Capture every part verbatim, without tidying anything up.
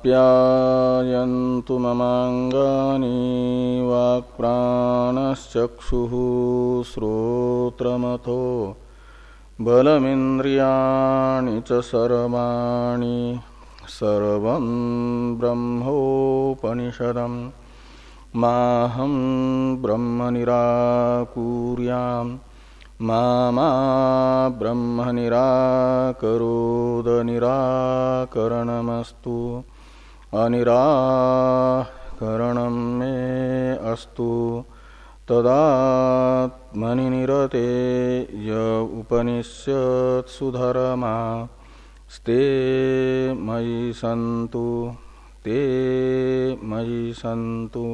आप्यायन्तु ममाङ्गानि वाक्प्राणश्चक्षुः श्रोत्रमथो बलमिन्द्रियाणि च सर्वाणि सर्वं ब्रह्मोपनिषदम् माहं ब्रह्म निराकुर्याम् मा मा ब्रह्म निराकरोद निराकरणमस्तु अनिराकरणं मे अस्तु तदात्मनि निरते य उपनिषत्सु धर्मा स्ते मयि सन्तु ते मयि सन्तु।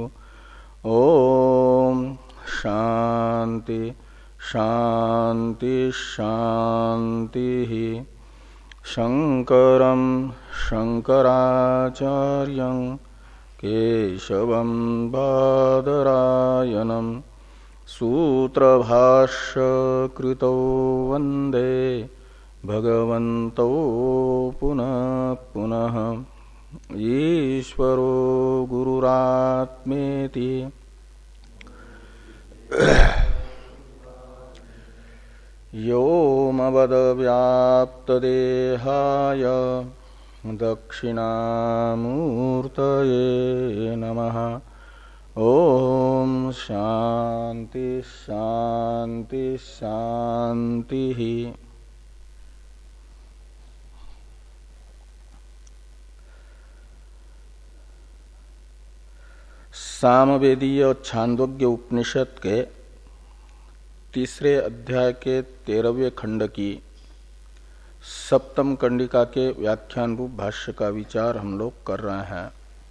ओम शांति शांति शांति। शंकरं शंकराचार्यं केशवं बादरायणं सूत्रभाष्य कृतौ वन्दे भगवन्तौ पुनः पुनः। ईश्वरो गुरुरात्मेति व्योमवद्व्याप्तदेहाय दक्षिणामूर्तये नमः। ओम शांति शांति शांति। सामवेदीय छांदोग्य उपनिषद के तीसरे अध्याय के तेरहवें खंड की सप्तम कंडिका के व्याख्यान रूप भाष्य का विचार हम लोग कर रहे हैं।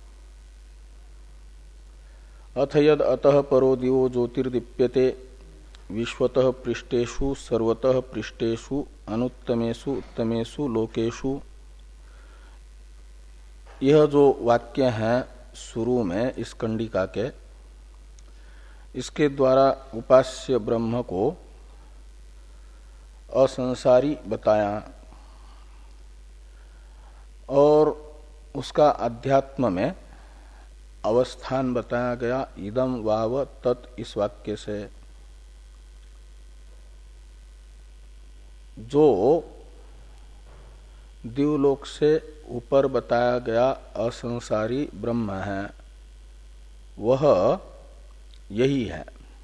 अथ यद अतः परो दिवो ज्योतिर्दीप्यते विश्वतः पृष्ठेषु सर्वतः पृष्ठेषु अनुत्तमेषु उत्तमेषु लोकेषु। यह जो वाक्य है शुरू में इस कंडिका के, इसके द्वारा उपास्य ब्रह्म को असंसारी बताया और उसका अध्यात्म में अवस्थान बताया गया इदम वाव तत् इस वाक्य से। जो दिवलोक से ऊपर बताया गया असंसारी ब्रह्म है वह यही है।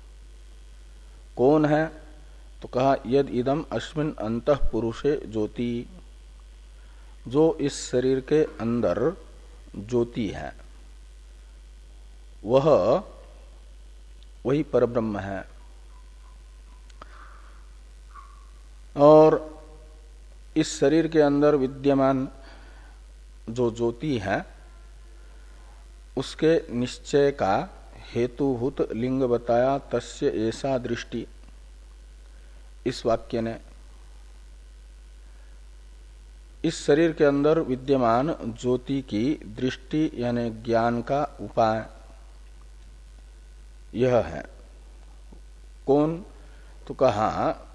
कौन है? तो कहा यद इदम अस्मिन् अंतः पुरुषे ज्योति, जो इस शरीर के अंदर ज्योति है वह वही परब्रह्म है। और इस शरीर के अंदर विद्यमान जो ज्योति है उसके निश्चय का हेतुभूत लिंग बताया तस्य ऐसा दृष्टि इस वाक्य ने। इस शरीर के अंदर विद्यमान ज्योति की दृष्टि यानी ज्ञान का उपाय यह है। कौन? तो कहा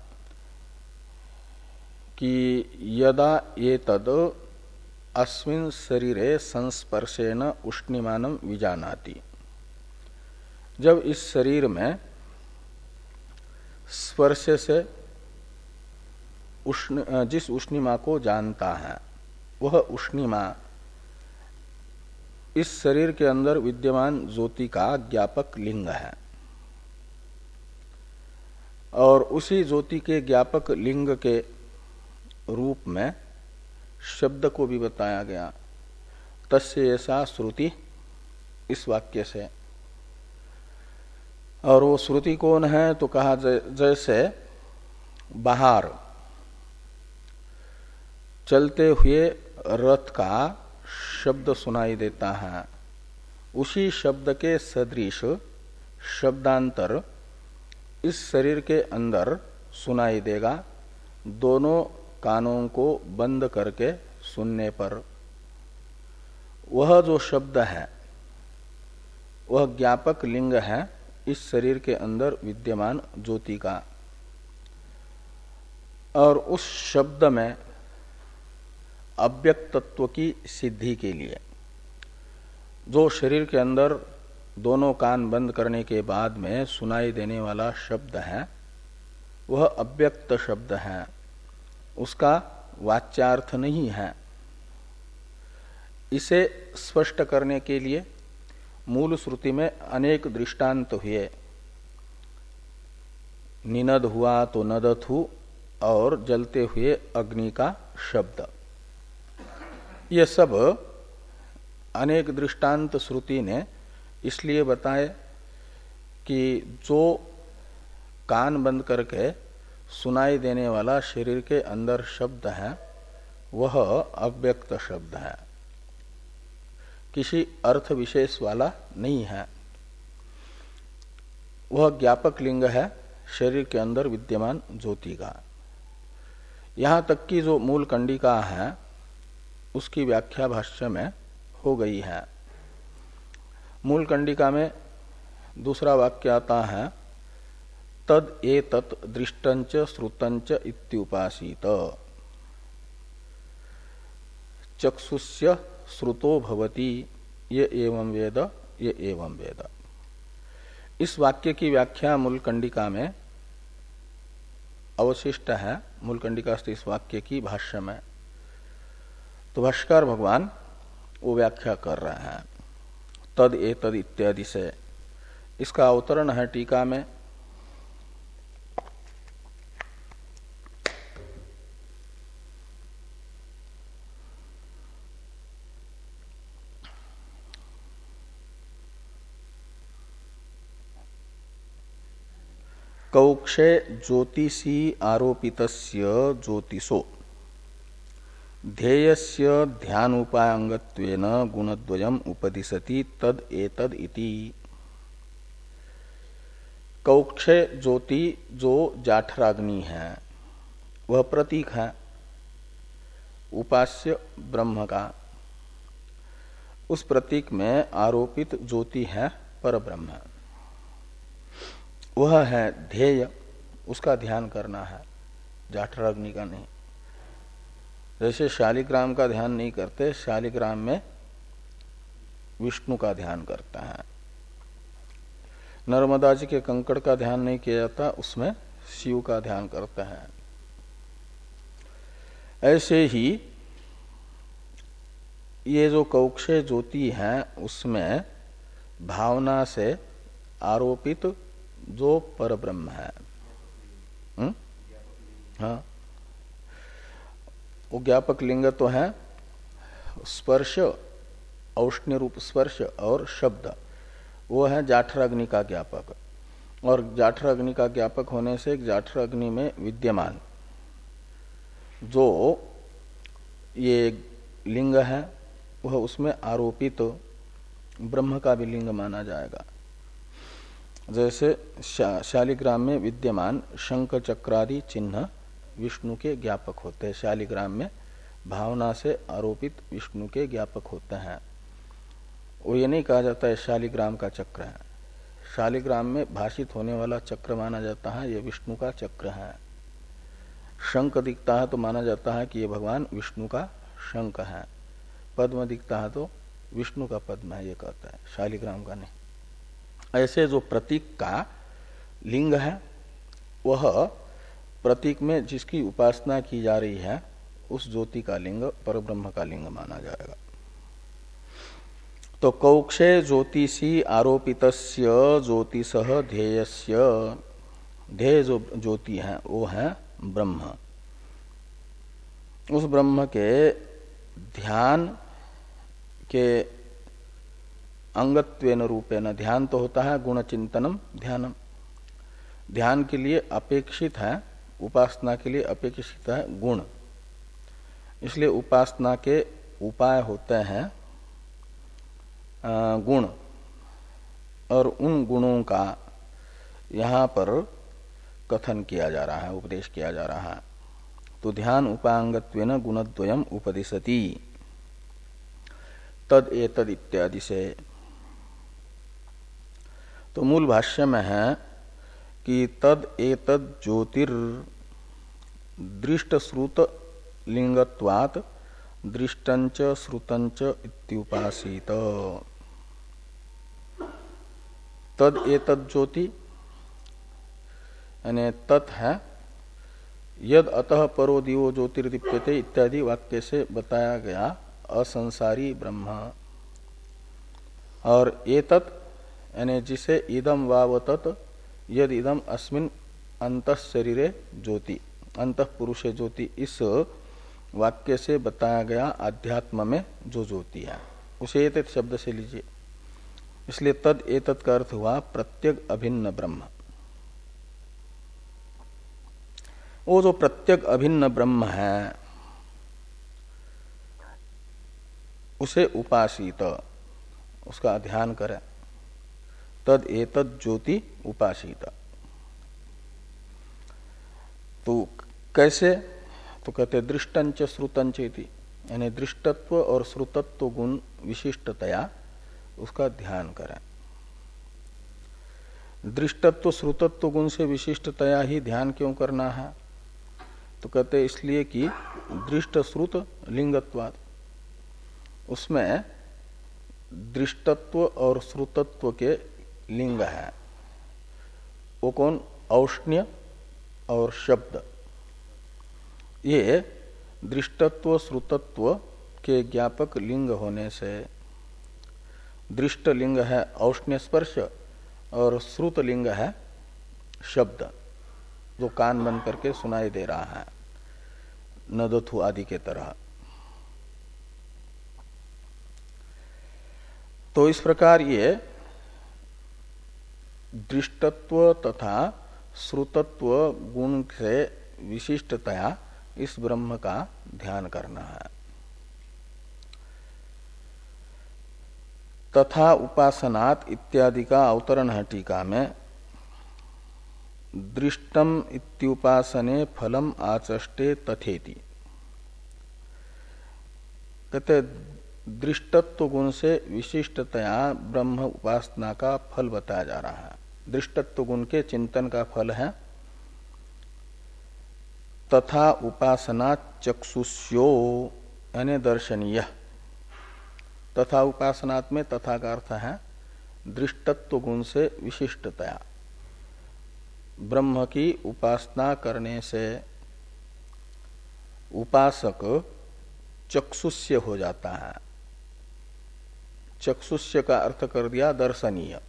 कि यदा ये तद अस्मिन् शरीरे संस्पर्शेन उष्णिमानं विजानाति। जब इस शरीर में स्पर्श से उष्ण जिस उष्णिमा को जानता है वह उष्णिमा इस शरीर के अंदर विद्यमान ज्योति का ज्ञापक लिंग है। और उसी ज्योति के ज्ञापक लिंग के रूप में शब्द को भी बताया गया तस्य ऐसा श्रुति इस वाक्य से। और वो श्रुति कौन है? तो कहा जैसे बाहर चलते हुए रथ का शब्द सुनाई देता है, उसी शब्द के सदृश शब्दांतर इस शरीर के अंदर सुनाई देगा दोनों कानों को बंद करके सुनने पर। वह जो शब्द है वह ज्ञापक लिंग है इस शरीर के अंदर विद्यमान ज्योति का। और उस शब्द में अव्यक्त तत्व की सिद्धि के लिए जो शरीर के अंदर दोनों कान बंद करने के बाद में सुनाई देने वाला शब्द है वह अव्यक्त शब्द है, उसका वाच्यार्थ नहीं है। इसे स्पष्ट करने के लिए मूल श्रुति में अनेक दृष्टांत हुए। निनद हुआ तो नदथु और जलते हुए अग्नि का शब्द, ये सब अनेक दृष्टांत श्रुति ने इसलिए बताए कि जो कान बंद करके सुनाई देने वाला शरीर के अंदर शब्द है वह अव्यक्त शब्द है, किसी अर्थ विशेष वाला नहीं है। वह ज्ञापक लिंग है शरीर के अंदर विद्यमान ज्योति का। यहां तक कि जो मूल कंडिका है उसकी व्याख्या भाष्य में हो गई है। मूल कंडिका में दूसरा वाक्य आता है तद एतत् दृष्टंच श्रुतंच इत्युपासीत चक्षुष्य श्रुतो भवति ये एवं वेद ये एवं वेद। इस वाक्य की व्याख्या मूल कंडिका में अवशिष्ट है। मूल कंडिका इस वाक्य की भाष्य में तो भाष्यकार भगवान वो व्याख्या कर रहे हैं तद एतद इत्यादि से। इसका अवतरण है टीका में। कौक्षे ज्योतिषी आरोपितस्य ज्योतिषो ध्येयस्य ध्यानोपायंगत्वेन गुणद्वयम् उपदिशति तद एतद इति। कौक्षे ज्योति जो जाठराग्नि है वह प्रतीक है उपास्य ब्रह्म का। उस प्रतीक में आरोपित ज्योति है परब्रह्म, वह है ध्येय, उसका ध्यान करना है, जाठराग्नि का नहीं। जैसे शालिग्राम का ध्यान नहीं करते, शालिग्राम में विष्णु का ध्यान करता है। नर्मदा जी के कंकड़ का ध्यान नहीं किया जाता, उसमें शिव का ध्यान करता है। ऐसे ही ये जो कौक्षे ज्योति है उसमें भावना से आरोपित जो परब्रह्म है, हुँ? हाँ, वो ज्ञापक लिंग तो है स्पर्श, औष्ण्य रूप स्पर्श और शब्द, वो है जाठराग्नि का ज्ञापक। और जाठराग्नि का ज्ञापक होने से जाठराग्नि में विद्यमान जो ये लिंग है वह उसमें आरोपित तो ब्रह्म का भी लिंग माना जाएगा। जैसे शा, शालिग्राम में विद्यमान शंख चक्रादि चिन्ह विष्णु के ज्ञापक होते हैं। शालिग्राम में भावना से आरोपित विष्णु के ज्ञापक होते हैं। वो ये नहीं कहा जाता है शालिग्राम का चक्र है, शालिग्राम में भाषित होने वाला चक्र माना जाता है ये विष्णु का चक्र है। शंख दिखता है तो माना जाता है कि ये भगवान विष्णु का शंख है। पद्म दिखता है तो विष्णु का पद्म है ये कहता है, शालिग्राम का नहीं। ऐसे जो प्रतीक का लिंग है वह प्रतीक में जिसकी उपासना की जा रही है उस ज्योति का लिंग परब्रह्म का लिंग माना जाएगा। तो कौक्षे ज्योतिषी आरोपितस्य ज्योतिषः ध्येयस्य, ध्येय जो ज्योति है वो है ब्रह्म। उस ब्रह्म के ध्यान के अंगत्वेन रूपेण, ध्यान तो होता है गुण चिंतनम ध्यानम, ध्यान के लिए अपेक्षित है, उपासना के लिए अपेक्षित है गुण। इसलिए उपासना के उपाय होते हैं गुण, और उन गुणों का यहाँ पर कथन किया जा रहा है, उपदेश किया जा रहा है। तो ध्यान उपांगत्वेन गुणद्वयम् उपदिशति तद एतद इत्यादि से। तो मूल भाष्य में है कि तद एतद ज्योतिर दृष्ट श्रुत लिंगत्वात् दृष्टंच श्रुतंच इत्युपासित। तद एतद ज्योति यानी तत् है यद अतः परो दिवो ज्योतिर्दीप्यते इत्यादि वाक्य से बताया गया असंसारी ब्रह्म। और एतत् यानी जिसे इदम वावतत यद इदम अस्मिन अंतः शरीरे ज्योति अंतः पुरुषे ज्योति इस वाक्य से बताया गया अध्यात्म में जो ज्योति है उसे एतत् शब्द से लीजिए। इसलिए तद एतत् का अर्थ हुआ प्रत्यग अभिन्न ब्रह्म। वो जो प्रत्यग अभिन्न ब्रह्म है उसे उपासित उसका ध्यान करें। तद एतद ज्योति उपासित। तो कैसे? तो कहते दृष्टंच श्रुतंच इति यानी दृष्टत्व और श्रुतत्व गुण विशिष्टतया उसका ध्यान करें। दृष्टत्व श्रुतत्व गुण से विशिष्टतया ही ध्यान क्यों करना है? तो कहते इसलिए कि दृष्ट श्रुत लिंगत्वात् उसमें दृष्टत्व और श्रुतत्व के लिंग है। वो कौन? औष्ण्य और शब्द। ये दृष्टत्व श्रुतत्व के ज्ञापक लिंग होने से दृष्ट लिंग है औष्ण्य स्पर्श और श्रुत लिंग है शब्द जो कान बंद करके सुनाई दे रहा है नदथु आदि के तरह। तो इस प्रकार ये दृष्टत्व तथा श्रुतत्व गुण से विशिष्टतया इस ब्रह्म का ध्यान करना है। तथा उपासनात् इत्यादि का अवतरण है टीका में। दृष्टम इत्युपासने फलम आचष्टे तथेति। कहते दृष्टत्व गुण से विशिष्टतया ब्रह्म उपासना का फल बताया जा रहा है। दृष्टत्व गुण के चिंतन का फल है तथा उपासना चक्षुष्यो यानी दर्शनीय। तथा उपासनात् में तथा का अर्थ है दृष्टत्व गुण से विशिष्टतया ब्रह्म की उपासना करने से उपासक चक्षुष्य हो जाता है। चक्षुष्य का अर्थ कर दिया दर्शनीय,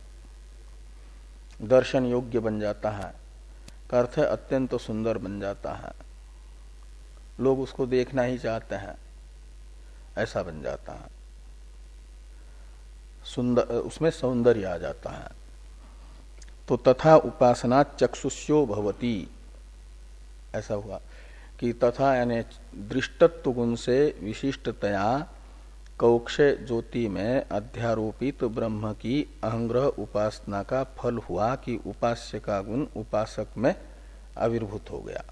दर्शन योग्य बन जाता है का अर्थ है अत्यंत सुंदर बन जाता है। लोग उसको देखना ही चाहते हैं, ऐसा बन जाता है। सुंदर उसमें सौंदर्य आ जाता है। तो तथा उपासना चक्षुष्यो भवति ऐसा हुआ कि तथा यानी दृष्टत्व गुण से विशिष्टतया कौक्षे ज्योति में अध्यारोपित ब्रह्म की अहंग्रह उपासना का फल हुआ कि उपास्य का गुण उपासक में आविर्भूत हो गया।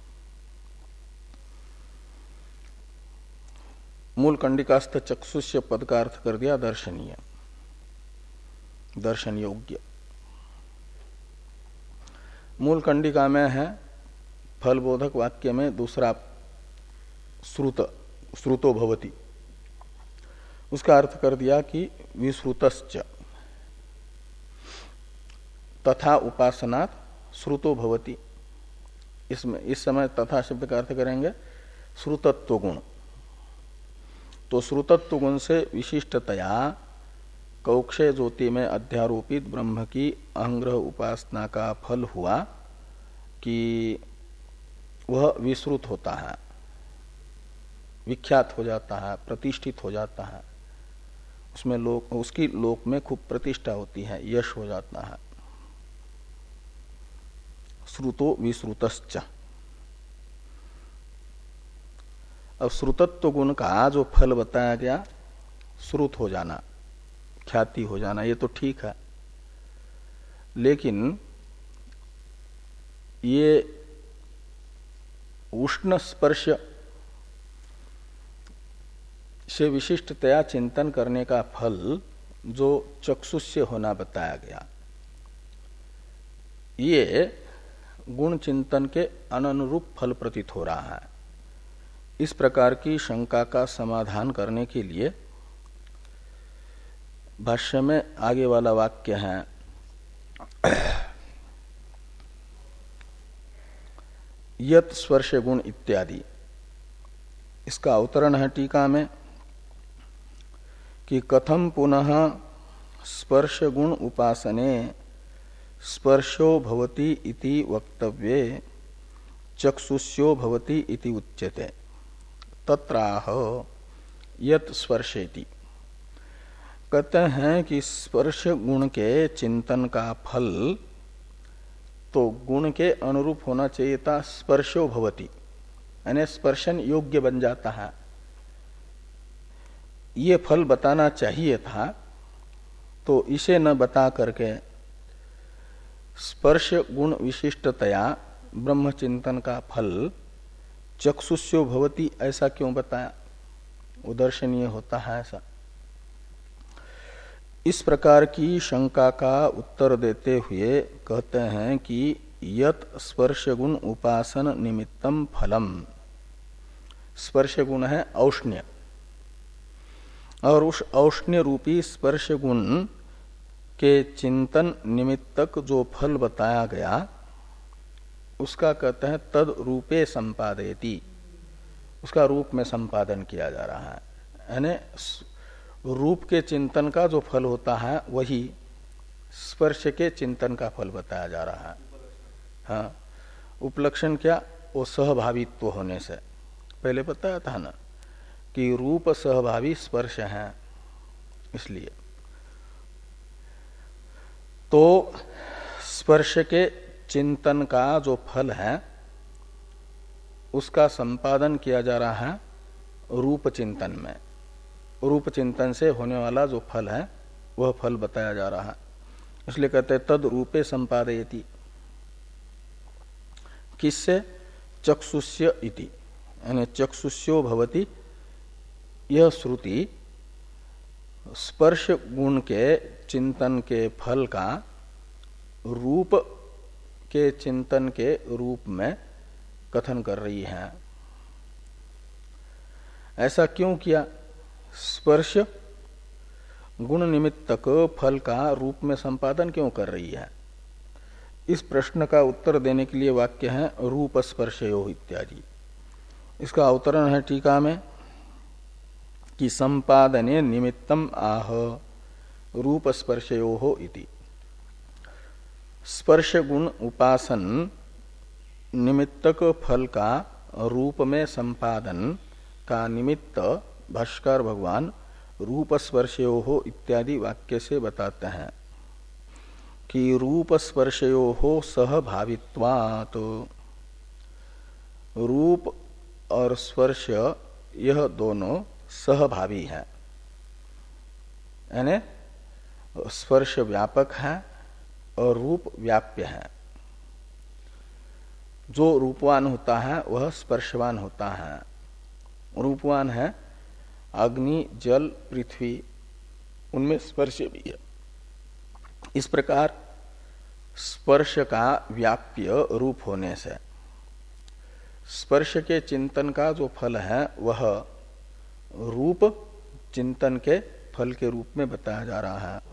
मूल कंडिकास्थ चक्षुष्य पद का अर्थ कर दिया दर्शनीय, दर्शन योग्य। मूल कंडिका में है फलबोधक वाक्य में दूसरा श्रुत श्रुतो भवति, उसका अर्थ कर दिया कि विश्रुतश्च। तथा उपासनात् श्रुतो भवति, इसमें इस समय तथा शब्द का अर्थ करेंगे श्रुतत्व गुण। तो श्रुतत्व गुण से विशिष्टतया कौक्षे ज्योति में अध्यारोपित ब्रह्म की अहंग्रह उपासना का फल हुआ कि वह विश्रुत होता है, विख्यात हो जाता है, प्रतिष्ठित हो जाता है। उसमें लोक उसकी लोक में खूब प्रतिष्ठा होती है, यश हो जाता है। श्रुतो विश्रुतश्च। अब श्रुतत्व गुण का जो फल बताया गया श्रुत हो जाना, ख्याति हो जाना, ये तो ठीक है। लेकिन ये उष्ण स्पर्श से विशिष्टतया चिंतन करने का फल जो चक्षुष्य होना बताया गया, ये गुण चिंतन के अनुरूप फल प्रतीत हो रहा है। इस प्रकार की शंका का समाधान करने के लिए भाष्य में आगे वाला वाक्य है यत स्पर्श गुण इत्यादि, इसका अवतरण है टीका में कि कथम पुनः स्पर्श गुण उपासने स्पर्शो भवति इति वक्तव्ये चक्षुष्यो भवति इति उच्यते तत्राह यत स्पर्शेति। कहते हैं कि स्पर्श गुण के चिंतन का फल तो गुण के अनुरूप होना चाहिए था, स्पर्शो भवति यानी स्पर्शन योग्य बन जाता है, ये फल बताना चाहिए था। तो इसे न बता करके स्पर्श गुण विशिष्टतया ब्रह्म चिंतन का फल चक्षुष्यो भवति ऐसा क्यों बताया? उदर्शनीय होता है ऐसा। इस प्रकार की शंका का उत्तर देते हुए कहते हैं कि यत स्पर्श गुण उपासन निमित्तम फलम, स्पर्श गुण है औष्ण्य, और उस औष्ण्य रूपी स्पर्श गुण के चिंतन निमित्तक जो फल बताया गया उसका कहते हैं तद रूपे संपादयति, उसका रूप में संपादन किया जा रहा है। यानी रूप के चिंतन का जो फल होता है वही स्पर्श के चिंतन का फल बताया जा रहा है। हाँ, उपलक्षण क्या? वो सहभावित्व होने से पहले बताया था ना कि रूप सहभावी स्पर्श है, इसलिए तो स्पर्श के चिंतन का जो फल है उसका संपादन किया जा रहा है रूप चिंतन में। रूप चिंतन से होने वाला जो फल है वह फल बताया जा रहा है, इसलिए कहते हैं तद रूपे संपादयति। किससे? चक्षुष्य इति, यानी चक्षुष्यो भवति। यह श्रुति स्पर्श गुण के चिंतन के फल का रूप के चिंतन के रूप में कथन कर रही है। ऐसा क्यों किया? स्पर्श गुण निमित्तक फल का रूप में संपादन क्यों कर रही है? इस प्रश्न का उत्तर देने के लिए वाक्य है रूप स्पर्शयो इत्यादि। इसका अवतरण है टीका में कि संपादने निमित्तम आह रूप स्पर्शयो इति। स्पर्श गुण उपासन निमित्तक फल का रूप में संपादन का निमित्त भाष्कर भगवान रूप स्पर्शयो इत्यादि वाक्य से बताते हैं कि रूप स्पर्शयो सहभावित्वात्, रूप और स्पर्श यह दोनों सहभावी है, यानी स्पर्श व्यापक है और रूप व्याप्य है। जो रूपवान होता है वह स्पर्शवान होता है। रूपवान है अग्नि, जल, पृथ्वी, उनमें स्पर्श भी है। इस प्रकार स्पर्श का व्याप्य रूप होने से स्पर्श के चिंतन का जो फल है वह रूप चिंतन के फल के रूप में बताया जा रहा है।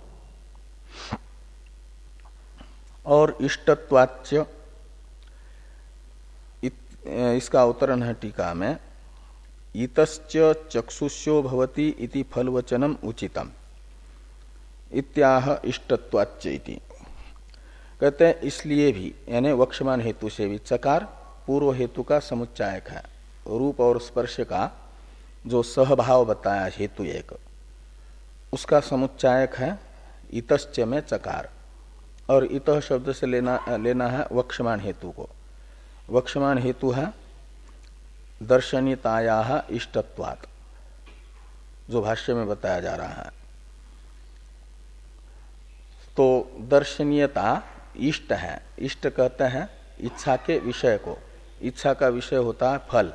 और इष्टत्वाच्य, इसका अवतरण है टीका में इतश्च चक्षुष्यो भवति इति फलवचनम उचितम इत्याह इष्टत्वाच्य इति। कहते हैं इसलिए भी, यानी वक्षमान हेतु से भी, चकार पूर्व हेतु का समुच्चायक है। रूप और स्पर्श का जो सहभाव बताया हेतु एक, उसका समुच्चायक है इतश्च में चकार, और इतः शब्द से लेना लेना है वक्षमान हेतु को। वक्षमान हेतु है दर्शनीताया इष्टत्वात्, जो भाष्य में बताया जा रहा है। तो दर्शनीयता इष्ट है। इष्ट कहते हैं इच्छा के विषय को, इच्छा का विषय होता है फल।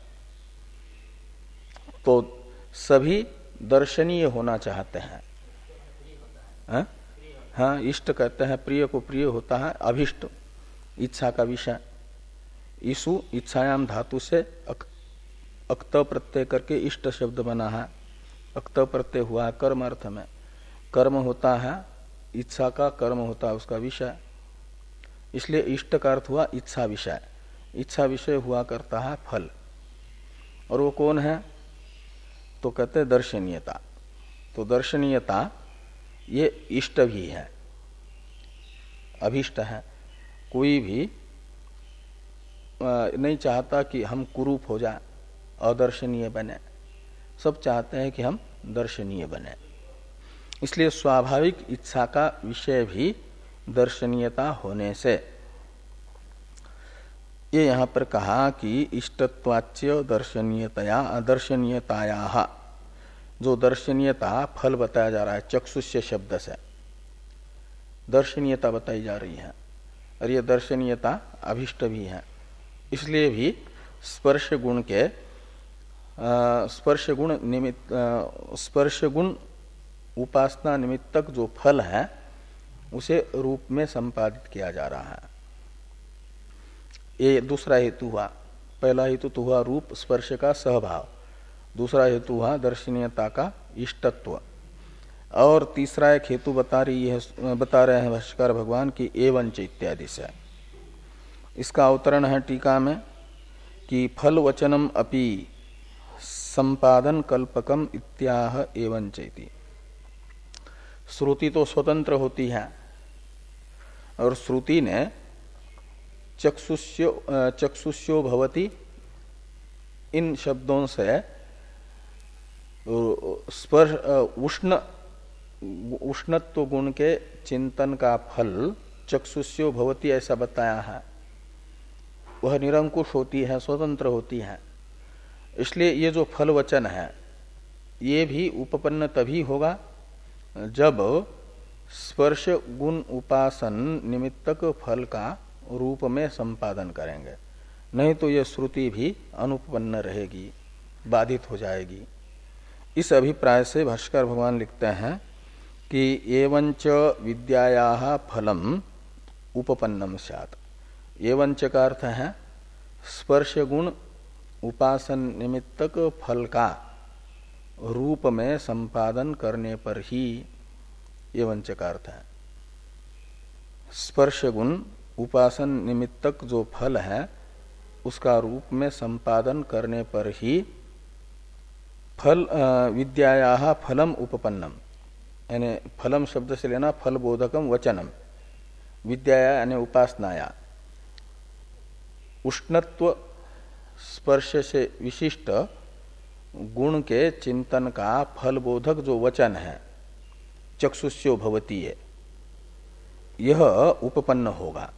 तो सभी दर्शनीय होना चाहते हैं। हाँ, हाँ, इष्ट कहते हैं प्रिय को, प्रिय होता है अभिष्ट, इच्छा का विषय। ईसु इच्छायाम धातु से अक, अक्त प्रत्यय करके इष्ट शब्द बना है। अक्त प्रत्यय हुआ कर्म अर्थ में। कर्म होता है इच्छा का कर्म होता है उसका विषय, इसलिए इष्ट का अर्थ हुआ इच्छा विषय। इच्छा विषय हुआ करता है फल, और वो कौन है? तो कहते हैं दर्शनीयता। तो दर्शनीयता ये इष्ट भी है, अभिष्ट है। कोई भी नहीं चाहता कि हम कुरूप हो जाए, अदर्शनीय बने, सब चाहते हैं कि हम दर्शनीय बने। इसलिए स्वाभाविक इच्छा का विषय भी दर्शनीयता होने से ये यहाँ पर कहा कि इष्टत्वाच्य दर्शनीयतया अदर्शनीयताया, जो दर्शनीयता फल बताया जा रहा है चक्षुष्य शब्द से, दर्शनीयता बताई जा रही है, और ये दर्शनीयता अभिष्ट भी है। इसलिए भी स्पर्श गुण के स्पर्श गुण निमित्त स्पर्श गुण उपासना निमित्तक जो फल है उसे रूप में संपादित किया जा रहा है। ये दूसरा हेतु हुआ। पहला हेतु तो हुआ रूप स्पर्श का सहभाव, दूसरा हेतु हुआ दर्शनीयता का इष्टत्व, और तीसरा एक हेतु बता रही है बता रहे हैं भाष्यकार भगवान की एवंच इत्यादि से। इसका अवतरण है टीका में कि फल वचनम अपि संपादन कल्पकम इत्याह एवंच इति। श्रुति तो स्वतंत्र होती है, और श्रुति ने चक्षुष्यो चक्षुष्यो भवति इन शब्दों से स्पर्श उष्ण उष्णत्व गुण के चिंतन का फल चक्षुष्यो भवति ऐसा बताया है। वह निरंकुश होती है, स्वतंत्र होती है। इसलिए ये जो फल वचन है ये भी उपपन्न तभी होगा जब स्पर्श गुण उपासन निमित्तक फल का रूप में संपादन करेंगे, नहीं तो यह श्रुति भी अनुपपन्न रहेगी, बाधित हो जाएगी। इस अभिप्राय से भाष्कर भगवान लिखते हैं कि एवंच विद्यायाः फलम उपपन्नम स्यात्। एवंच का अर्थ है स्पर्श गुण उपासन निमित्तक फल का रूप में संपादन करने पर ही एवंच का अर्थ है। स्पर्श गुण उपासन निमित्तक जो फल है उसका रूप में संपादन करने पर ही फल विद्यायाः फलम उपपन्नम, यानी फलम शब्द से लेना फल बोधकम वचनम, विद्याया यानी उपासनाया उष्णत्व स्पर्श से विशिष्ट गुण के चिंतन का फल बोधक जो वचन है चक्षुष्यो भवति, यह उपपन्न होगा।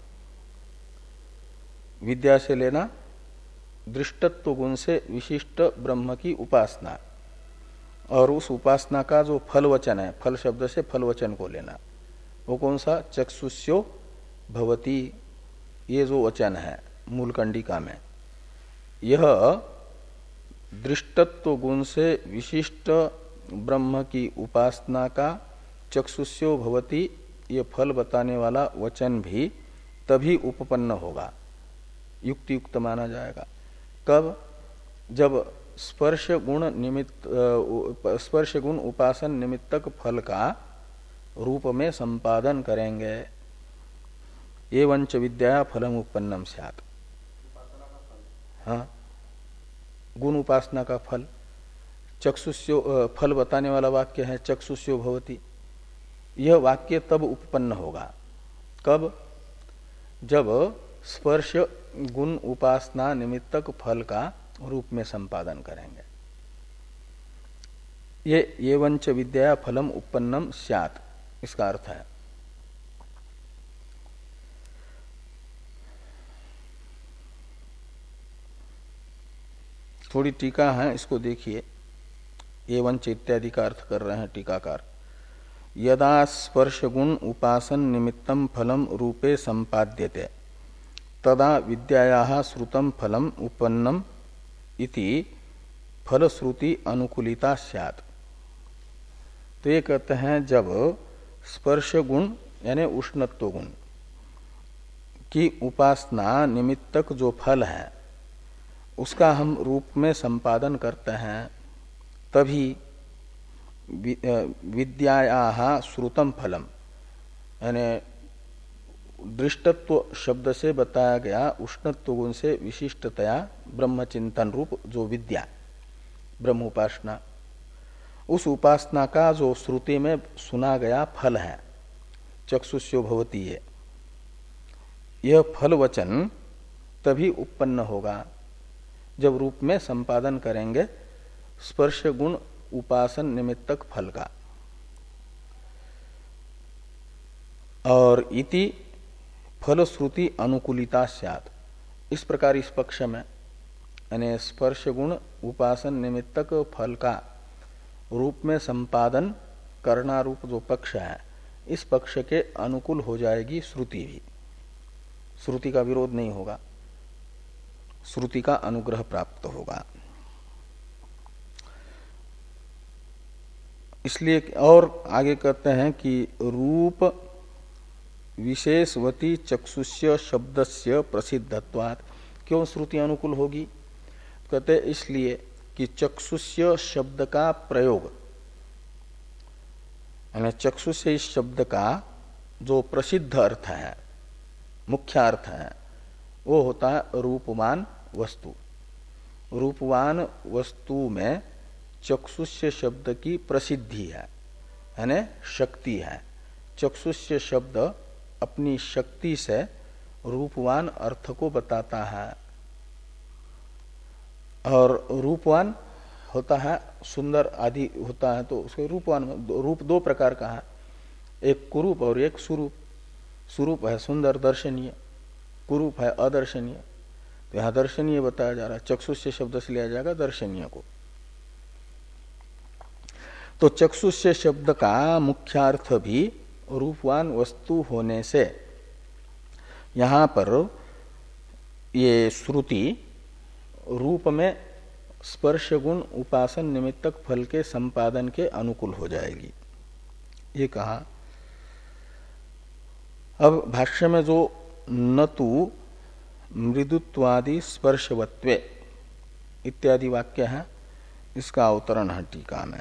विद्या से लेना दृष्टत्व गुण से विशिष्ट ब्रह्म की उपासना, और उस उपासना का जो फल वचन है, फल शब्द से फल वचन को लेना, वो कौन सा? चक्षुष्यो भवति, ये जो वचन है मूल कंडिका में, यह दृष्टत्व गुण से विशिष्ट ब्रह्म की उपासना का चक्षुष्यो भवति ये फल बताने वाला वचन भी तभी उपपन्न होगा, युक्ति युक्त माना जाएगा। कब? जब स्पर्श गुण निमित्त स्पर्श गुण उपासन निमित्तक फल का रूप में संपादन करेंगे। एवंच विद्या फलम उत्पन्नम स्यात्। हाँ, गुण उपासना का फल चक्षुष्यो फल बताने वाला वाक्य है चक्षुष्यो भवति। यह वाक्य तब उत्पन्न होगा। कब? जब स्पर्श गुण उपासना निमित्तक फल का रूप में संपादन करेंगे। ये एवंच विद्या फलम उत्पन्नम स्यात्, इसका अर्थ है। थोड़ी टीका है, इसको देखिए। एवंच इत्यादि का अर्थ कर रहे हैं टीकाकार। यदा स्पर्श गुण उपासन निमित्तम फलम रूपे संपाद्यते तदा विद्यायाः श्रुतम फलम उपन्नम इति फलश्रुति अनुकूलिता स्यात्। तो ये कहते हैं जब स्पर्श गुण यानी उष्णत्व गुण की उपासना निमित्तक जो फल है उसका हम रूप में संपादन करते हैं, तभी विद्यायाः श्रुतम फलम, यानी दृष्टत्व शब्द से बताया गया उष्णत्व गुण से विशिष्टतया ब्रह्मचिंतन रूप जो विद्या ब्रह्म उपासना, उस उपासना का जो श्रुति में सुना गया फल है चक्षुष्यो भवती है, यह फल वचन तभी उत्पन्न होगा जब रूप में संपादन करेंगे स्पर्श गुण उपासन निमित्तक फल का। और इति फलश्रुति अनुकूलिता स्यात्, इस प्रकार इस पक्ष में यानी स्पर्श गुण उपासन निमित्तक फल का रूप में संपादन करना रूप जो पक्ष है, इस पक्ष के अनुकूल हो जाएगी श्रुति भी, श्रुति का विरोध नहीं होगा, श्रुति का अनुग्रह प्राप्त होगा। इसलिए और आगे कहते हैं कि रूप विशेषवती चक्षुष्य शब्दस्य प्रसिद्धत्वात्, क्यों श्रुति अनुकूल होगी? कहते इसलिए कि चक्षुष्य शब्द का प्रयोग यानी चक्षुष्य इस शब्द का जो प्रसिद्ध अर्थ है, मुख्य अर्थ है, वो होता है रूपवान वस्तु। रूपवान वस्तु में चक्षुष्य शब्द की प्रसिद्धि है यानी शक्ति है। चक्षुष्य शब्द अपनी शक्ति से रूपवान अर्थ को बताता है। और रूपवान होता है सुंदर आदि होता है, तो उसके रूपवान रूप दो प्रकार का है, एक कुरूप और एक सुरूप। सुरूप है सुंदर दर्शनीय, कुरूप है अदर्शनीय। तो यहां दर्शनीय बताया जा रहा है, चक्षुष्य शब्द से लिया जाएगा दर्शनीय को। तो चक्षुष्य शब्द का मुख्यार्थ भी रूपवान वस्तु होने से यहां पर ये श्रुति रूप में स्पर्श गुण उपासन निमित्तक फल के संपादन के अनुकूल हो जाएगी, ये कहा। अब भाष्य में जो न तु मृदुत्वादि स्पर्शवत्वे इत्यादि वाक्य है, इसका अवतरण है टीका में।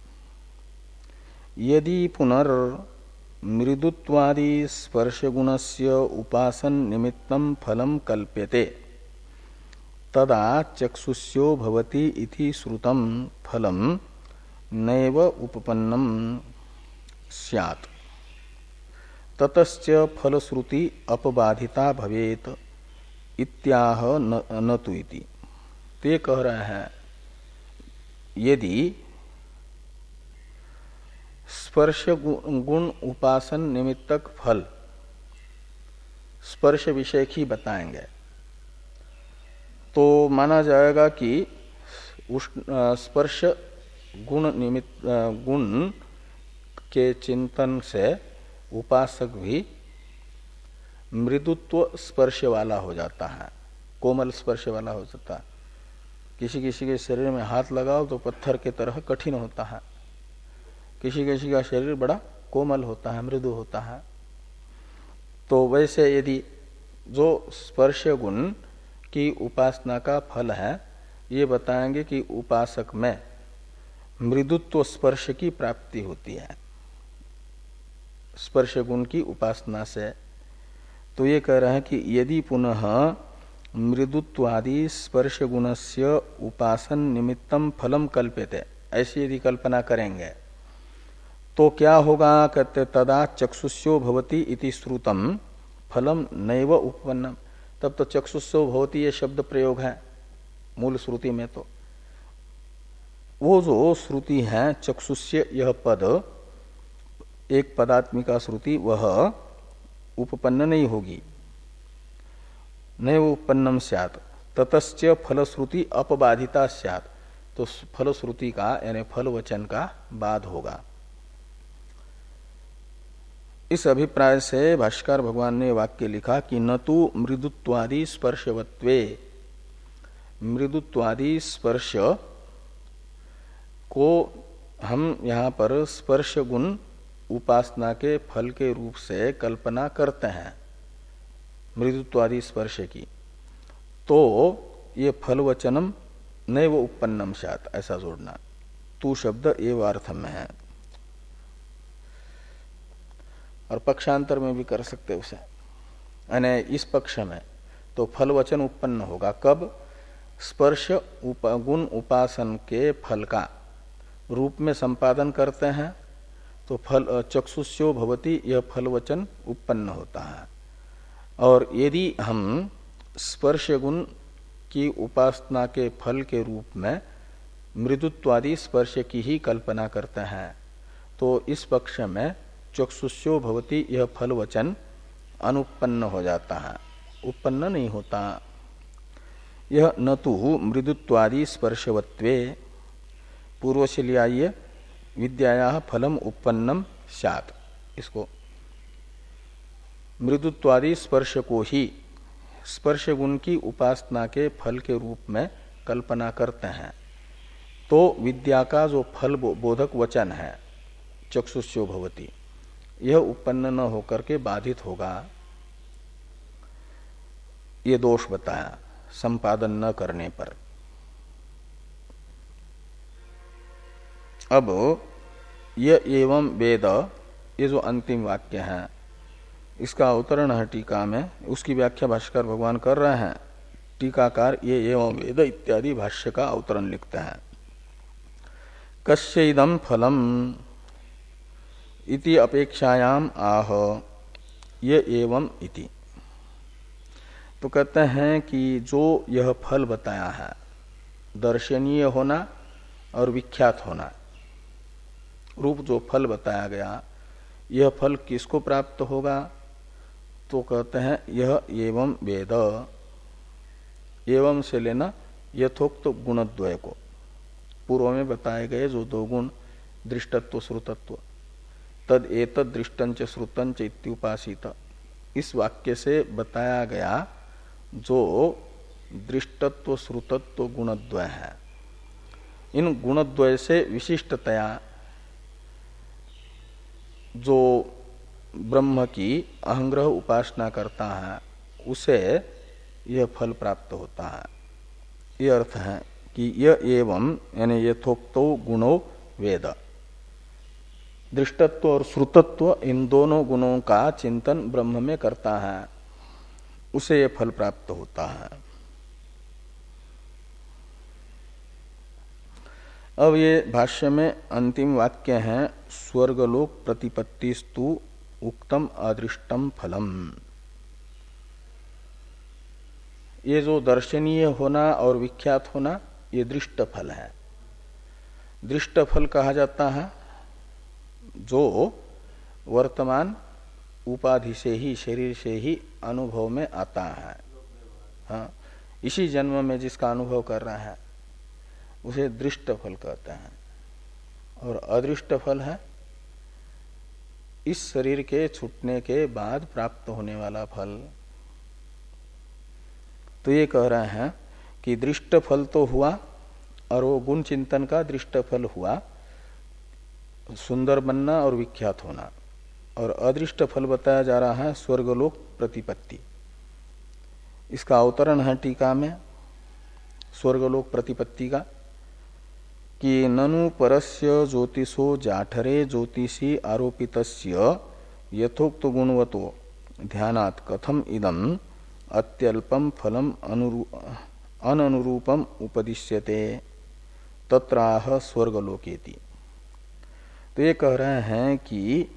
यदि पुनर् मृदुत्वादि स्पर्श गुणस्य उपासन निमित्तं फलम कल्प्यते तदा चक्षुष्यो भवति इति श्रुतं फलम नैव उपपन्नम स्यात् ततश्च फलश्रुति अपबाधिता भवेत इत्याह न, न तु इति। ते कह रहे हैं यदि स्पर्श गुण उपासन निमित्तक फल स्पर्श विषय ही बताएंगे तो माना जाएगा कि स्पर्श गुण निमित्त गुण के चिंतन से उपासक भी मृदुत्व स्पर्श वाला हो जाता है, कोमल स्पर्श वाला हो जाता है। किसी किसी के शरीर में हाथ लगाओ तो पत्थर के तरह कठिन होता है, किसी किसी का शरीर बड़ा कोमल होता है, मृदु होता है। तो वैसे यदि जो स्पर्श गुण की उपासना का फल है, ये बताएंगे कि उपासक में मृदुत्व स्पर्श की प्राप्ति होती है स्पर्श गुण की उपासना से। तो ये कह रहे हैं कि यदि पुनः मृदुत्वादि स्पर्श गुणस्य उपासन निमित्तम फलम कल्प्यते, ऐसी यदि कल्पना करेंगे तो क्या होगा? कहते तदा चक्षुष्यो भवति इति श्रुतम फलम नैव उपपन्नम। तब तो चक्षुष्यो भवति ये शब्द प्रयोग है मूल श्रुति में। तो वो जो श्रुति है चक्षुष्य, यह पद एक पदात्मिका श्रुति, वह उपपन्न नहीं होगी, नैव उपपन्नम स्यात् ततश्च फलश्रुति अपबाधिता स्यात्। तो फलश्रुति का यानी फल वचन का बाध होगा। इस अभिप्राय से भाष्कर भगवान ने वाक्य लिखा कि न तो मृदुत्वादि स्पर्शवत्वे, मृदुत्वादि स्पर्श को हम यहाँ पर स्पर्श गुण उपासना के फल के रूप से कल्पना करते हैं मृदुत्वादि स्पर्श की, तो ये फल वचनम नैव उपपन्नम स्यात्, ऐसा जोड़ना। तू शब्द एव अर्थ में है। और पक्षांतर में भी कर सकते उसे, यानी इस पक्ष में तो फल वचन उत्पन्न होगा कब? स्पर्श उप, गुण उपासन के फल का रूप में संपादन करते हैं तो फल चक्षुष्यो भवति, यह फल वचन उत्पन्न होता है। और यदि हम स्पर्श गुण की उपासना के फल के रूप में मृदुत्वादि स्पर्श की ही कल्पना करते हैं तो इस पक्ष में चक्षुष्यो भवति यह फल वचन अनुत्पन्न हो जाता है, उत्पन्न नहीं होता। यह न तो मृदुत्वादि स्पर्शवत्वे, पूर्व से ले आइए, विद्याया फलम उत्पन्नम स्यात्, इसको मृदुत्वादि स्पर्श को ही स्पर्श गुण की उपासना के फल के रूप में कल्पना करते हैं तो विद्या का जो फल बोधक वचन है चक्षुष्यो भवति, यह उत्पन्न न होकर के बाधित होगा। ये दोष बताया संपादन न करने पर। अब ये एवं वेद, ये जो अंतिम वाक्य है इसका अवतरण है टीका में, उसकी व्याख्या भाष्यकार भगवान कर रहे हैं। टीकाकार ये एवं वेद इत्यादि भाष्य का अवतरण लिखते हैं। कस्य इदं फलम इति अपेक्षायाम आह ये एवं इति, तो कहते हैं कि जो यह फल बताया है दर्शनीय होना और विख्यात होना रूप जो फल बताया गया, यह फल किसको प्राप्त होगा? तो कहते हैं यह एवं वेद, एवं से लेना यथोक्त तो गुणद्वय को, पूर्व में बताए गए जो दो गुण दृष्टत्व श्रुतत्व, तद एतद दृष्टंच श्रुतंच इत्युपासित, इस वाक्य से बताया गया जो दृष्टत्व श्रुतत्व गुणद्वय है, इन गुणद्वय से विशिष्टतया जो ब्रह्म की अहंग्रह उपासना करता है उसे यह फल प्राप्त होता है। यह अर्थ है कि यह एवं यानी यथोक्तो गुणो वेद, दृष्टत्व और श्रुतत्व इन दोनों गुणों का चिंतन ब्रह्म में करता है, उसे यह फल प्राप्त होता है। अब ये भाष्य में अंतिम वाक्य है, स्वर्गलोक प्रतिपत्तिस्तु उक्तम अदृष्टम फलम। ये जो दर्शनीय होना और विख्यात होना ये दृष्ट फल है। दृष्ट फल कहा जाता है जो वर्तमान उपाधि से ही, शरीर से ही अनुभव में आता है। हाँ, इसी जन्म में जिसका अनुभव कर रहा है उसे दृष्ट फल कहते हैं। और अदृष्ट फल है इस शरीर के छूटने के बाद प्राप्त होने वाला फल। तो ये कह रहे हैं कि दृष्ट फल तो हुआ और वो गुण चिंतन का दृष्ट फल हुआ, सुंदर बनना और विख्यात होना, और अदृष्ट फल बताया जा रहा है स्वर्गलोक प्रतिपत्ति। इसका अवतरण है टीका में स्वर्गलोक प्रतिपत्ति का कि ननु परस्य ज्योतिषो जाठरे ज्योतिषी आरोपितस्य यथोक्त गुणवतो ध्यानात् कथम इदम अत्यल्पम फलम अननुरूपम उपदिश्यते तत्राह स्वर्गलोकेति। तो ये कह रहे हैं कि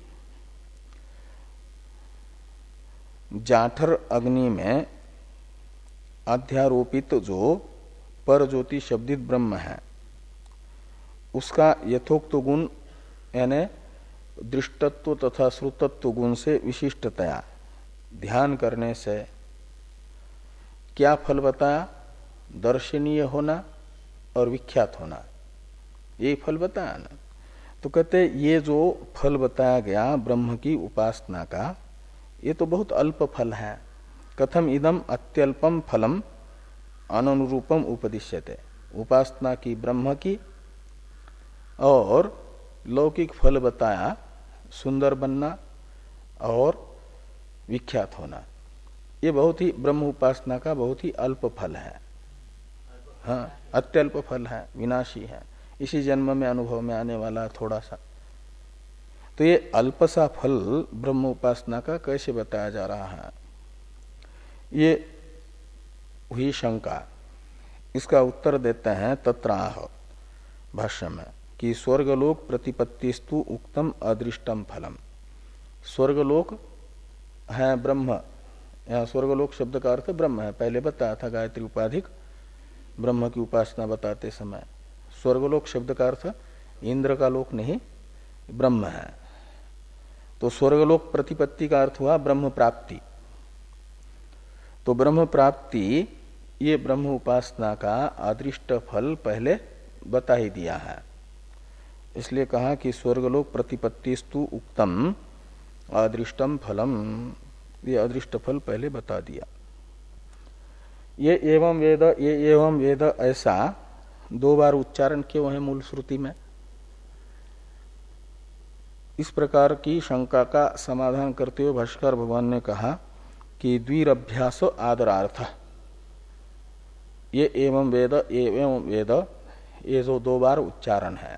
जाठर अग्नि में अध्यारोपित जो पर ज्योति शब्दित ब्रह्म है उसका यथोक्त गुण यानी दृष्टत्व तथा श्रुतत्व गुण से विशिष्टतया ध्यान करने से क्या फल बताया? दर्शनीय होना और विख्यात होना, ये फल बताया ना। तो कहते ये जो फल बताया गया ब्रह्म की उपासना का, ये तो बहुत अल्प फल है। कथम इदम अत्यल्पम फलम अनुरूपम उपदिश्यते, उपासना की ब्रह्म की और लौकिक फल बताया सुंदर बनना और विख्यात होना, ये बहुत ही ब्रह्म उपासना का बहुत ही अल्प फल है। हाँ, अत्यल्प फल है, विनाशी है, इसी जन्म में अनुभव में आने वाला थोड़ा सा। तो ये अल्पसा फल ब्रह्म उपासना का कैसे बताया जा रहा है, ये हुई शंका। इसका उत्तर देते हैं तत्राह भाष्य में कि स्वर्गलोक प्रतिपत्तिस्तु उक्तम अदृष्टम फलम। स्वर्गलोक है ब्रह्म, यहाँ स्वर्गलोक शब्द का अर्थ ब्रह्म है, पहले बताया था गायत्री उपाधिक ब्रह्म की उपासना बताते समय। स्वर्गलोक शब्द का अर्थ इंद्र का लोक नहीं, ब्रह्म है। तो स्वर्गलोक प्रतिपत्ति का अर्थ हुआ ब्रह्म प्राप्ति। तो ब्रह्म प्राप्ति ये ब्रह्म उपासना का अदृष्ट फल पहले बता ही दिया है, इसलिए कहा कि स्वर्गलोक प्रतिपत्तिस्तु उक्तम अदृष्टम फलम, ये अदृष्ट फल पहले बता दिया। ये एवं वेद, ये एवं वेद ऐसा दो बार उच्चारण क्यों है मूल श्रुति में? इस प्रकार की शंका का समाधान करते हुए भाष्कर भगवान ने कहा कि द्विरभ्यास आदरार्थ, ये एवं वेद एवं वेद ये जो दो बार उच्चारण है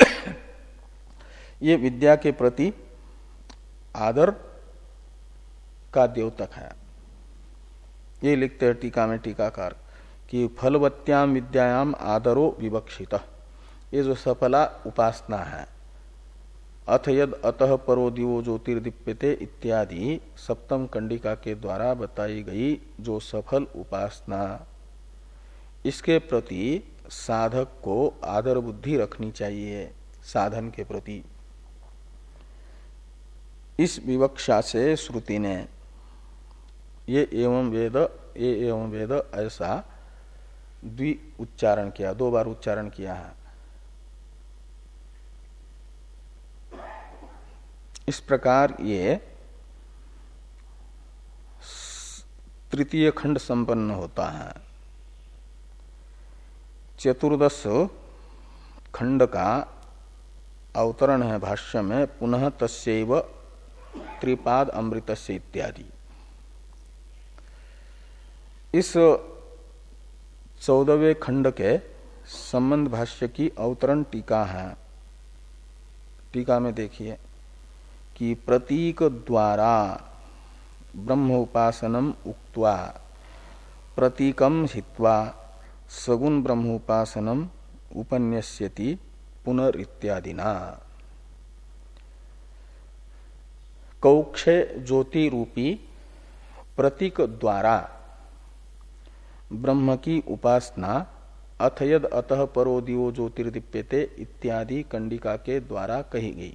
ये विद्या के प्रति आदर का द्योतक है। ये लिखते हैं टीका में टीकाकार कि फलवत्याम विद्यायाम आदरो विवक्षित, ये जो सफला उपासना है, अथ यद अतः परो दिवो ज्योतिर्दीप्यते इत्यादि सप्तम कंडिका के द्वारा बताई गई जो सफल उपासना, इसके प्रति साधक को आदर बुद्धि रखनी चाहिए साधन के प्रति। इस विवक्षा से श्रुति ने ये एवं वेद ये एवं वेद ऐसा द्वि उच्चारण किया, दो बार उच्चारण किया है। इस प्रकार ये तृतीय खंड संपन्न होता है। चतुर्दश खंड का अवतरण है भाष्य में, पुनः तस्यैव त्रिपाद अमृतस्य इत्यादि। इस चौदहवें खंड के संबंध भाष्य की अवतरण टीका है। टीका में देखिए कि प्रतीक द्वारा ब्रह्म उपासनम उक्त्वा प्रतीकम हित्वा सगुण ब्रह्म उपासनम उपन्यस्यति पुनरित्यादिना। कौक्षे ज्योति रूपी प्रतीक द्वारा ब्रह्म की उपासना अथ यद अतः परो दिवो ज्योतिर्दीप्यते इत्यादि कंडिका के द्वारा कही गई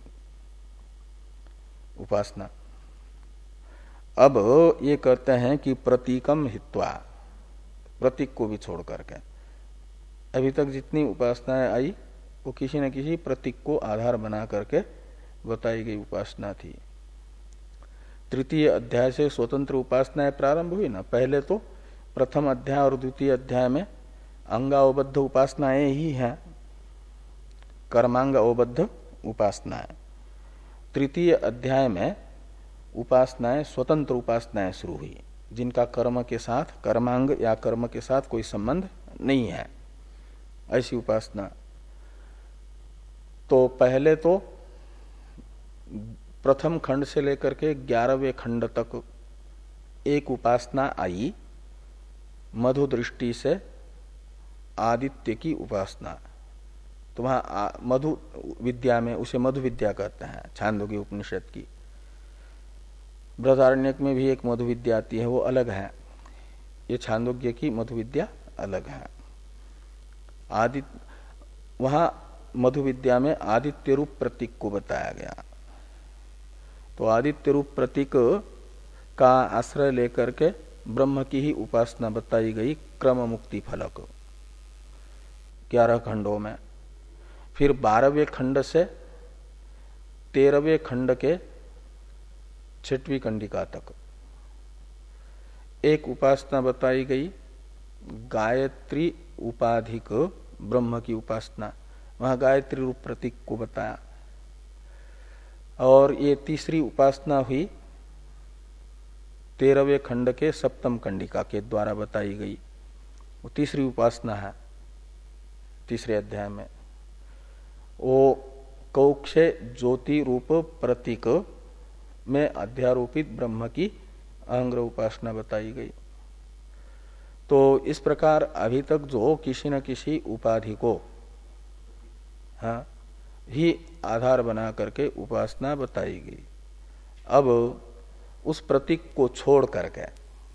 उपासना। अब ये कहते हैं कि प्रतीकम हित्वा, प्रतीक को भी छोड़ करके अभी तक जितनी उपासनाएं आई वो किसी न किसी प्रतीक को आधार बना करके बताई गई उपासना थी। तृतीय अध्याय से स्वतंत्र उपासनाएं प्रारंभ हुई ना। पहले तो प्रथम अध्याय और द्वितीय अध्याय में अंगावबद्ध उपासनाएं ही हैं, कर्मांग अवबद्ध उपासनाएं। तृतीय अध्याय में उपासनाएं स्वतंत्र उपासनाएं शुरू हुई, जिनका कर्म के साथ कर्मांग या कर्म के साथ कोई संबंध नहीं है, ऐसी उपासना। तो पहले तो प्रथम खंड से लेकर के ग्यारहवें खंड तक एक उपासना आई, मधु दृष्टि से आदित्य की उपासना। तो वहां मधु विद्या में उसे मधु विद्या कहते हैं, छांदोग्य उपनिषद की। बृहदारण्यक में भी एक मधु विद्या आती है, वो अलग है। ये छांदोग्य की मधु विद्या अलग है। आदित्य वहां मधु विद्या में आदित्य रूप प्रतीक को बताया गया। तो आदित्य रूप प्रतीक का आश्रय लेकर के ब्रह्म की ही उपासना बताई गई, क्रम मुक्ति फलक ग्यारह खंडों में। फिर बारहवें खंड से तेरहवें खंड के छठवीं कंडिका तक एक उपासना बताई गई, गायत्री उपाधिक ब्रह्म की उपासना। वहां गायत्री रूप प्रतीक को बताया। और ये तीसरी उपासना हुई तेरहवें खंड के सप्तम कंडिका के द्वारा बताई गई। वो तीसरी उपासना है तीसरे अध्याय में। वो कौक्षे ज्योति रूप प्रतीक में अध्यारोपित ब्रह्म की अहंग्रह उपासना बताई गई। तो इस प्रकार अभी तक जो किसी न किसी उपाधि को हाँ, ही आधार बना करके उपासना बताई गई, अब उस प्रतीक को छोड़ करके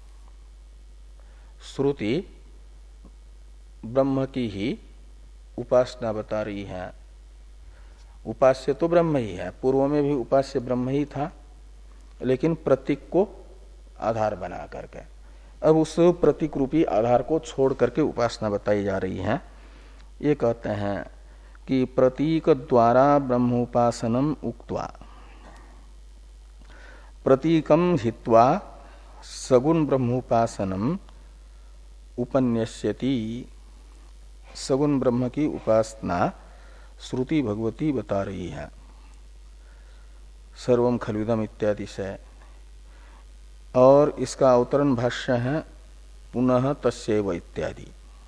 श्रुति ब्रह्म की ही उपासना बता रही है। उपास्य तो ब्रह्म ही है, पूर्व में भी उपास्य ब्रह्म ही था, लेकिन प्रतीक को आधार बना करके अब उस प्रतीक रूपी आधार को छोड़ करके उपासना बताई जा रही है। ये कहते हैं कि प्रतीक द्वारा ब्रह्मोपासनम उक्त्वा प्रतीकम हित्वा सगुण ब्रह्मोपासनम उपन्यस्यति। सगुण ब्रह्म की उपासना श्रुति भगवती बता रही है सर्वम खलविदम इत्यादि से। और इसका अवतरण भाष्य है पुनः तस्यैव इत्यादि।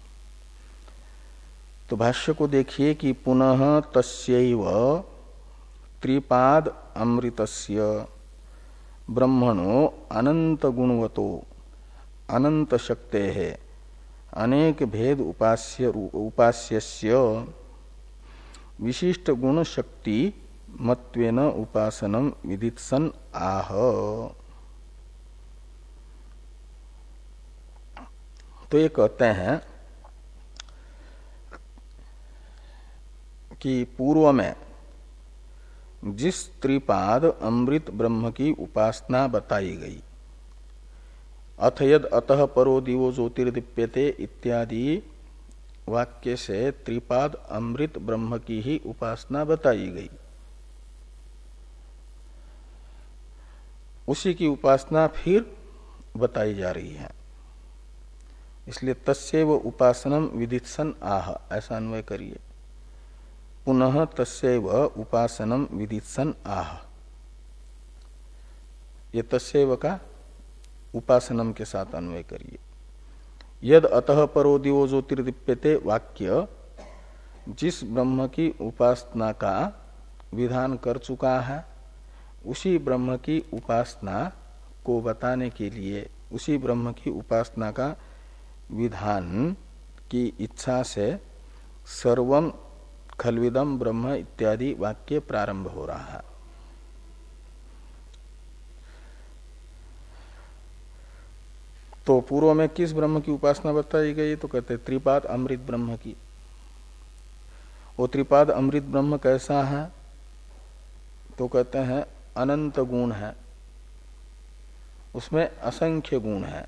तो भाष्य को देखिए कि पुनः तस्यैव त्रिपाद अमृतस्य ब्रह्मणो अनंत गुणवतो अनंत शक्ते है अनेक भेद उपास्य उपास्यस्य विशिष्ट गुण शक्ति मत्वेन उपासनम विदित्सन आह। तो ये कहते हैं कि पूर्व में जिस त्रिपाद अमृत ब्रह्म की उपासना बताई गई, अथ यद अतः परो दिवो ज्योतिर्दीप्यते इत्यादि वाक्य से त्रिपाद अमृत ब्रह्म की ही उपासना बताई गई, उसी की उपासना फिर बताई जा रही है। इसलिए तस्यैव उपासनम विदित्सन आह ऐसा अन्वय करिए। पुनः तस्यैव उपासनम विदित्सन आह, ये तस्यैव का उपासनम के साथ अन्वय करिए। यद अतः परो दिवो ज्योतिर्दीप्यते वाक्य जिस ब्रह्म की उपासना का विधान कर चुका है, उसी ब्रह्म की उपासना को बताने के लिए, उसी ब्रह्म की उपासना का विधान की इच्छा से सर्वम खलविदम ब्रह्म इत्यादि वाक्य प्रारंभ हो रहा है। तो पूर्व में किस ब्रह्म की उपासना बताई गई? तो कहते त्रिपाद अमृत ब्रह्म की। वो त्रिपाद अमृत ब्रह्म कैसा है? तो कहते हैं अनंत गुण है, उसमें असंख्य गुण है,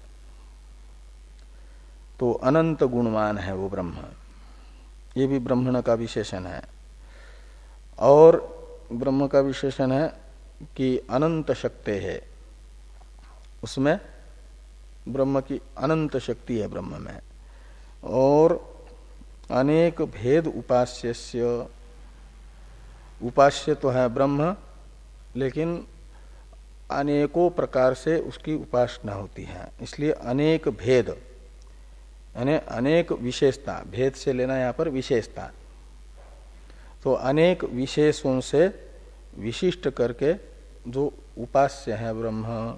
तो अनंत गुणवान है वो ब्रह्म। ये भी ब्रह्मण का विशेषण है। और ब्रह्म का विशेषण है कि अनंत शक्ति है, उसमें ब्रह्म की अनंत शक्ति है ब्रह्म में। और अनेक भेद उपास्यस्य, उपास्य तो है ब्रह्म, लेकिन अनेकों प्रकार से उसकी उपासना होती है, इसलिए अनेक भेद यानी अनेक विशेषता, भेद से लेना यहाँ पर विशेषता, तो अनेक विशेषों से विशिष्ट करके जो उपास्य है ब्रह्म,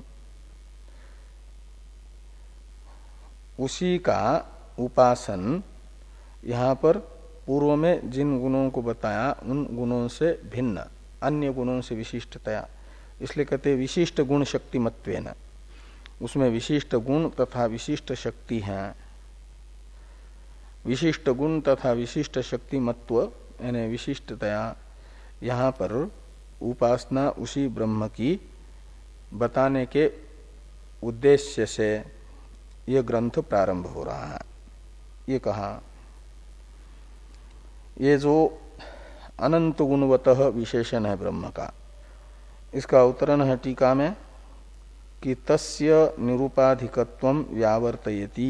उसी का उपासन यहाँ पर पूर्व में जिन गुणों को बताया उन गुणों से भिन्न, अन्य गुणों से विशिष्टतया, इसलिए कहते विशिष्ट गुण शक्ति मत्वेन, उसमें विशिष्ट गुण तथा विशिष्ट शक्ति है। विशिष्ट गुण तथा विशिष्ट शक्ति मत्व यानी विशिष्टतया यहाँ पर उपासना उसी ब्रह्म की बताने के उद्देश्य से यह ग्रंथ प्रारंभ हो रहा है। ये कहा, ये जो अनंत गुणवतः विशेषण है ब्रह्म का, इसका अवतरण है टीका में कि तस्य निरूपाधिकत्वम व्यावर्तयति।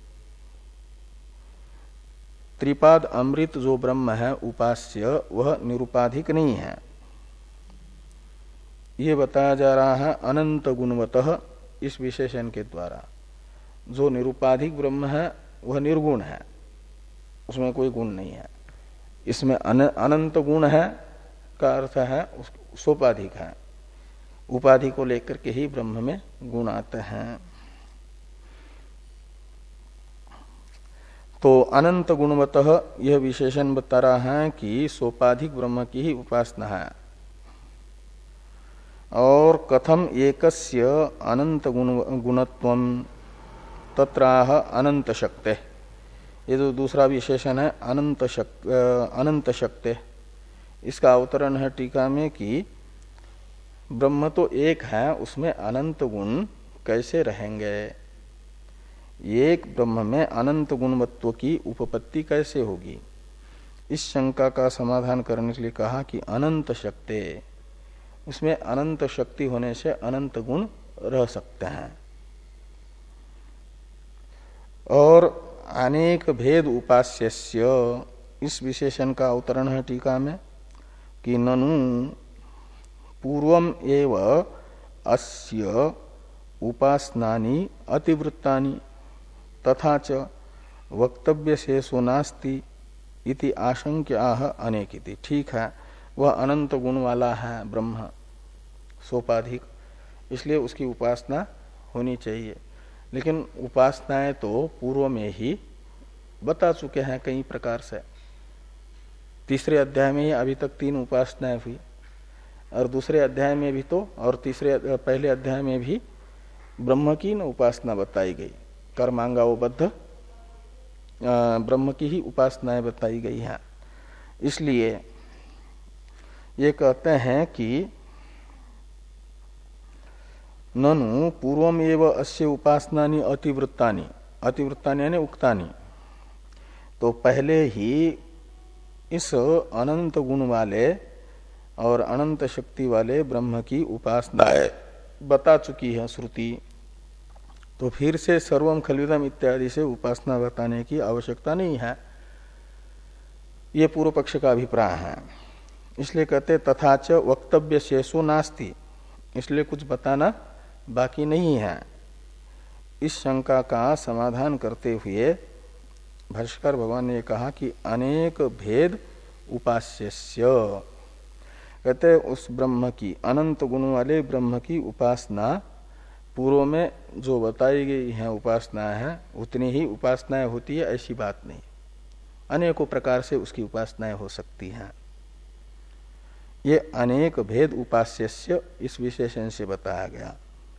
त्रिपाद अमृत जो ब्रह्म है उपास्य, वह निरूपाधिक नहीं है। ये बताया जा रहा है अनंत गुणवतः इस विशेषण के द्वारा। जो निरूपाधिक ब्रह्म है वह निर्गुण है, उसमें कोई गुण नहीं है। इसमें अनंत गुण है, उसका अर्थ है सोपाधिक है, उपाधि को लेकर के ही ब्रह्म में गुण आते हैं। तो अनंत गुणवतः यह विशेषण बता रहा है कि सोपाधिक ब्रह्म की ही उपासना है। और कथम एकस्य अनंत गुण गुणत्वम तत्राह अनंत शक्ते, ये जो दूसरा विशेषण है अनंत शक्ति, अनंत शक्ति, इसका अवतरण है टीका में कि ब्रह्म तो एक है, उसमें अनंत गुण कैसे रहेंगे, एक ब्रह्म में अनंत गुणवत्व की उपपत्ति कैसे होगी। इस शंका का समाधान करने के लिए कहा कि अनंत शक्ति, उसमें अनंत शक्ति होने से अनंत गुण रह सकते हैं। और अनेक भेद उपास्यस्य, इस विशेषण का अवतरण है टीका में कि ननु पूर्वम एव अस्य उपासनानि अतिवृत्तानि तथा च वक्तव्य शेषो नास्ति इति आशंक्याह अनेकिति। ठीक है, वह अनंत गुण वाला है ब्रह्म सोपाधिक, इसलिए उसकी उपासना होनी चाहिए। लेकिन उपासनाएं तो पूर्व में ही बता चुके हैं कई प्रकार से। तीसरे अध्याय में ही अभी तक तीन उपासनाएं हुई, और दूसरे अध्याय में भी तो, और तीसरे पहले अध्याय में भी ब्रह्म की न उपासना बताई गई, कर्मांगावबद्ध ब्रह्म की ही उपासनाएं बताई गई हैं। इसलिए ये कहते हैं कि ननु पूर्वम एव अस्य उपासनानि अतिवृत्तानि, अतिवृत्तानि यानी उक्तानि, तो पहले ही इस अनंत गुण वाले और अनंत शक्ति वाले ब्रह्म की उपासनाएं बता चुकी है श्रुति। तो फिर से सर्वम खलविदम इत्यादि से उपासना बताने की आवश्यकता नहीं है, ये पूर्व पक्ष का अभिप्राय है। इसलिए कहते तथा च वक्तव्य शेषो नास्ति, इसलिए कुछ बताना बाकी नहीं है। इस शंका का समाधान करते हुए भाष्यकार भगवान ने कहा कि अनेक भेद उपास्यस्य, कहते उस ब्रह्म की, अनंत गुण वाले ब्रह्म की उपासना पूर्व में जो बताई गई है उपासना है उतनी ही उपासनाएं होती है ऐसी बात नहीं, अनेकों प्रकार से उसकी उपासनाएं हो सकती हैं। ये अनेक भेद उपास्यस्य इस विशेषण से बताया गया।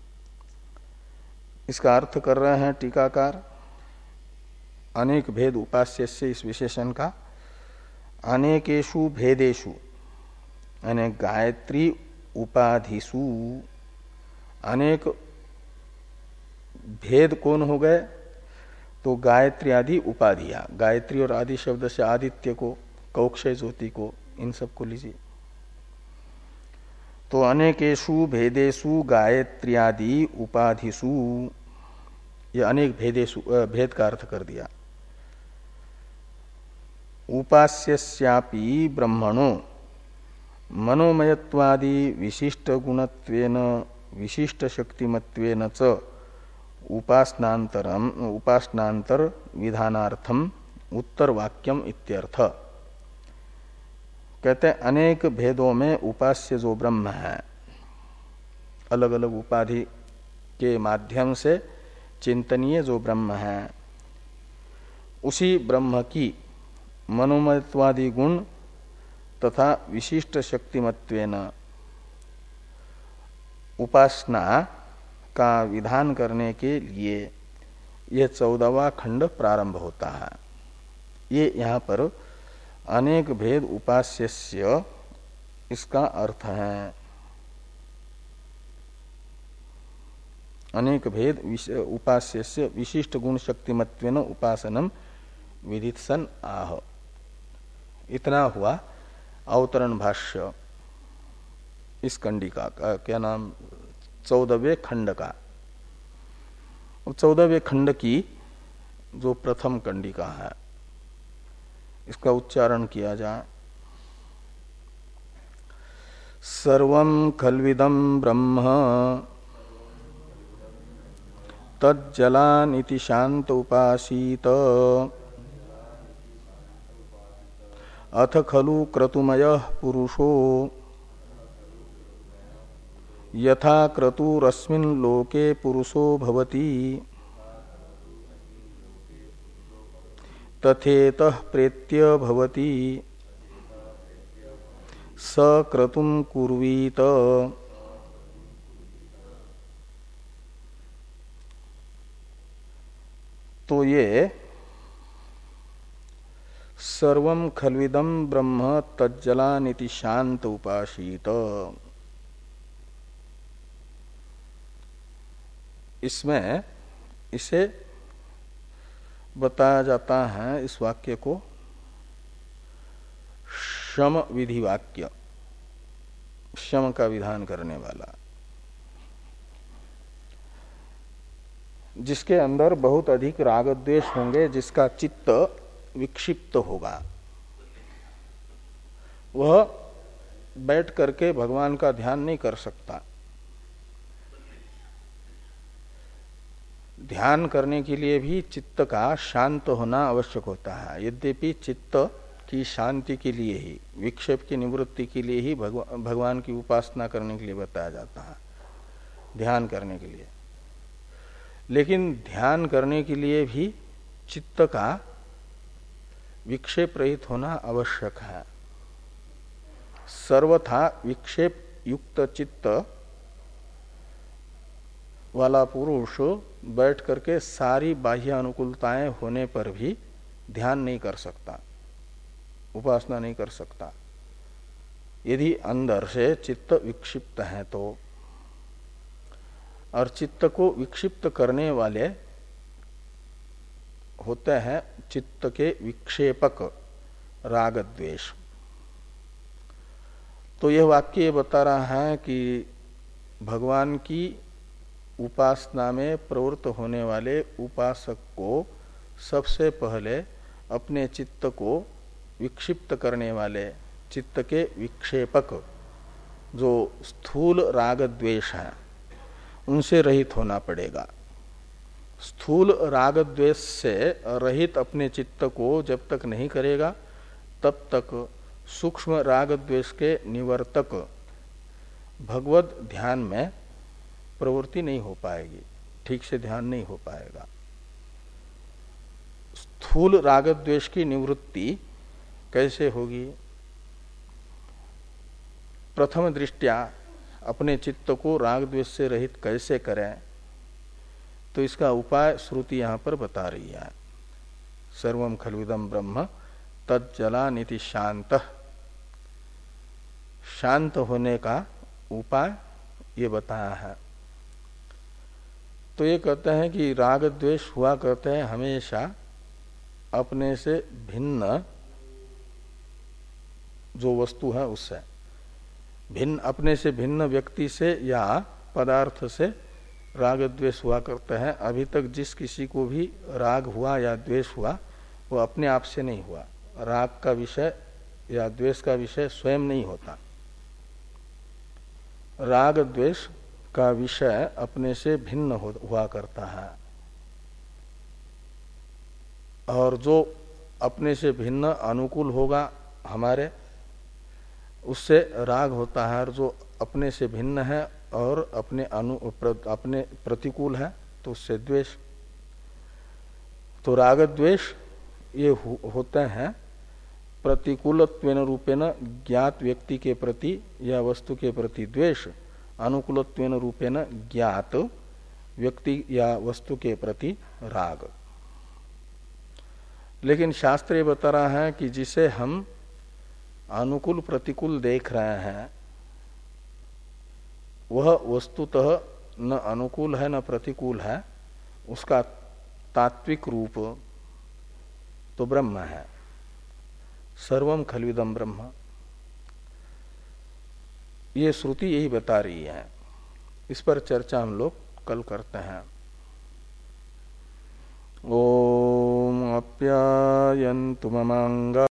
इसका अर्थ कर रहे हैं टीकाकार, अनेक भेद उपास्यस्य इस विशेषण का अनेकेषु भेदेषु, यानी गायत्री उपाधिषु, अनेक भेद कौन हो गए, तो गायत्री आदि उपाधियां, गायत्री और आदि शब्द से आदित्य को, कौक्षय ज्योति को, इन सब को लीजिए। तो अनेकेषु भेदेषु गायत्र्यादि उपाधिषु, ये अनेक भेदेषु भेद का अर्थ कर दिया। उपास्यस्यापि ब्रह्मणो मनोमयत्वादि विशिष्ट गुणत्वेन विशिष्ट शक्तिमत्वेन च उपासनांतरम उपासनांतर विधानार्थम उत्तर वाक्यम इत्यर्थ। कहते हैं अनेक भेदों में उपास्य जो ब्रह्म है, अलग अलग उपाधि के माध्यम से चिंतनीय जो ब्रह्म है, उसी ब्रह्म की मनोमयत्वादि गुण तथा विशिष्ट शक्तिमत्वेन उपासना का विधान करने के लिए यह चौदहवां खंड प्रारंभ होता है। ये यहाँ पर अनेक भेद उपास्यस्य इसका अर्थ है। अनेक भेद उपास्यस्य विशिष्ट गुण शक्तिमत्वेन उपासनम विदित्सन आह। इतना हुआ अवतरण भाष्य इस कंडिका का, क्या नाम, चौदहवें खंड का। चौदहवें खंड की जो प्रथम कंडिका है इसका उच्चारण किया जाए। सर्वं खल्विदं ब्रह्म तज्जलानिति शांत उपासीत अथ खलु क्रतुमयः पुरुषो यथा क्रतुरस्मिन् लोके पुरुषो भवति तथेतः प्रेत्य भवति स क्रतुं कुर्वीत। तो ये सर्वं खल्विदं ब्रह्म तज्जलानिति शांत उपासीत, इसमें इसे बताया जाता है, इस वाक्य को शम विधि वाक्य, शम का विधान करने वाला, जिसके अंदर बहुत अधिक राग द्वेष होंगे, जिसका चित्त विक्षिप्त होगा, वह बैठ करके भगवान का ध्यान नहीं कर सकता। ध्यान करने के लिए भी चित्त का शांत होना आवश्यक होता है। यद्यपि चित्त की शांति के लिए ही, विक्षेप की निवृत्ति के लिए ही भगवा, भगवान की उपासना करने के लिए बताया जाता है, ध्यान करने के लिए, लेकिन ध्यान करने के लिए भी चित्त का विक्षेप रहित होना आवश्यक है। सर्वथा विक्षेप युक्त चित्त वाला पुरुष बैठ करके सारी बाह्य अनुकूलताएं होने पर भी ध्यान नहीं कर सकता, उपासना नहीं कर सकता। यदि अंदर से चित्त विक्षिप्त है तो, और चित्त को विक्षिप्त करने वाले होते हैं चित्त के विक्षेपक राग द्वेष। तो यह वाक्य बता रहा है कि भगवान की उपासना में प्रवृत्त होने वाले उपासक को सबसे पहले अपने चित्त को विक्षिप्त करने वाले चित्त के विक्षेपक जो स्थूल राग द्वेष है उनसे रहित होना पड़ेगा। स्थूल राग द्वेष से रहित अपने चित्त को जब तक नहीं करेगा तब तक सूक्ष्म राग द्वेष के निवर्तक भगवत ध्यान में प्रवृत्ति नहीं हो पाएगी, ठीक से ध्यान नहीं हो पाएगा। स्थूल राग द्वेष की निवृत्ति कैसे होगी? प्रथम दृष्टया अपने चित्त को राग द्वेष से रहित कैसे करें, तो इसका उपाय श्रुति यहां पर बता रही है। सर्वं खल्विदं ब्रह्म तज्जलानिति शांतः, शांत होने का उपाय ये बताया है। तो ये कहते हैं कि राग द्वेष हुआ करते हैं हमेशा अपने से भिन्न जो वस्तु है उससे, भिन्न अपने से भिन्न व्यक्ति से या पदार्थ से राग द्वेष हुआ करते हैं। अभी तक जिस किसी को भी राग हुआ या द्वेष हुआ वो अपने आप से नहीं हुआ। राग का विषय या द्वेष का विषय स्वयं नहीं होता। राग द्वेष का विषय अपने से भिन्न हुआ करता है, और जो अपने से भिन्न अनुकूल होगा हमारे, उससे राग होता है, और जो अपने से भिन्न है और अपने अनु प्र, अपने प्रतिकूल है तो उससे द्वेष। तो राग द्वेष ये हो, होते हैं प्रतिकूलत्वेन रूपेण ज्ञात व्यक्ति के प्रति या वस्तु के प्रति द्वेष, अनुकूलत्वेन रूपेण ज्ञात व्यक्ति या वस्तु के प्रति राग। लेकिन शास्त्र ये बता रहा है कि जिसे हम अनुकूल प्रतिकूल देख रहे हैं वह वस्तुतः न अनुकूल है न प्रतिकूल है, उसका तात्विक रूप तो ब्रह्म है। सर्वं खल्विदं ब्रह्म, ये श्रुति यही बता रही है। इस पर चर्चा हम लोग कल करते हैं। ओम आप्यायन्तु ममांगा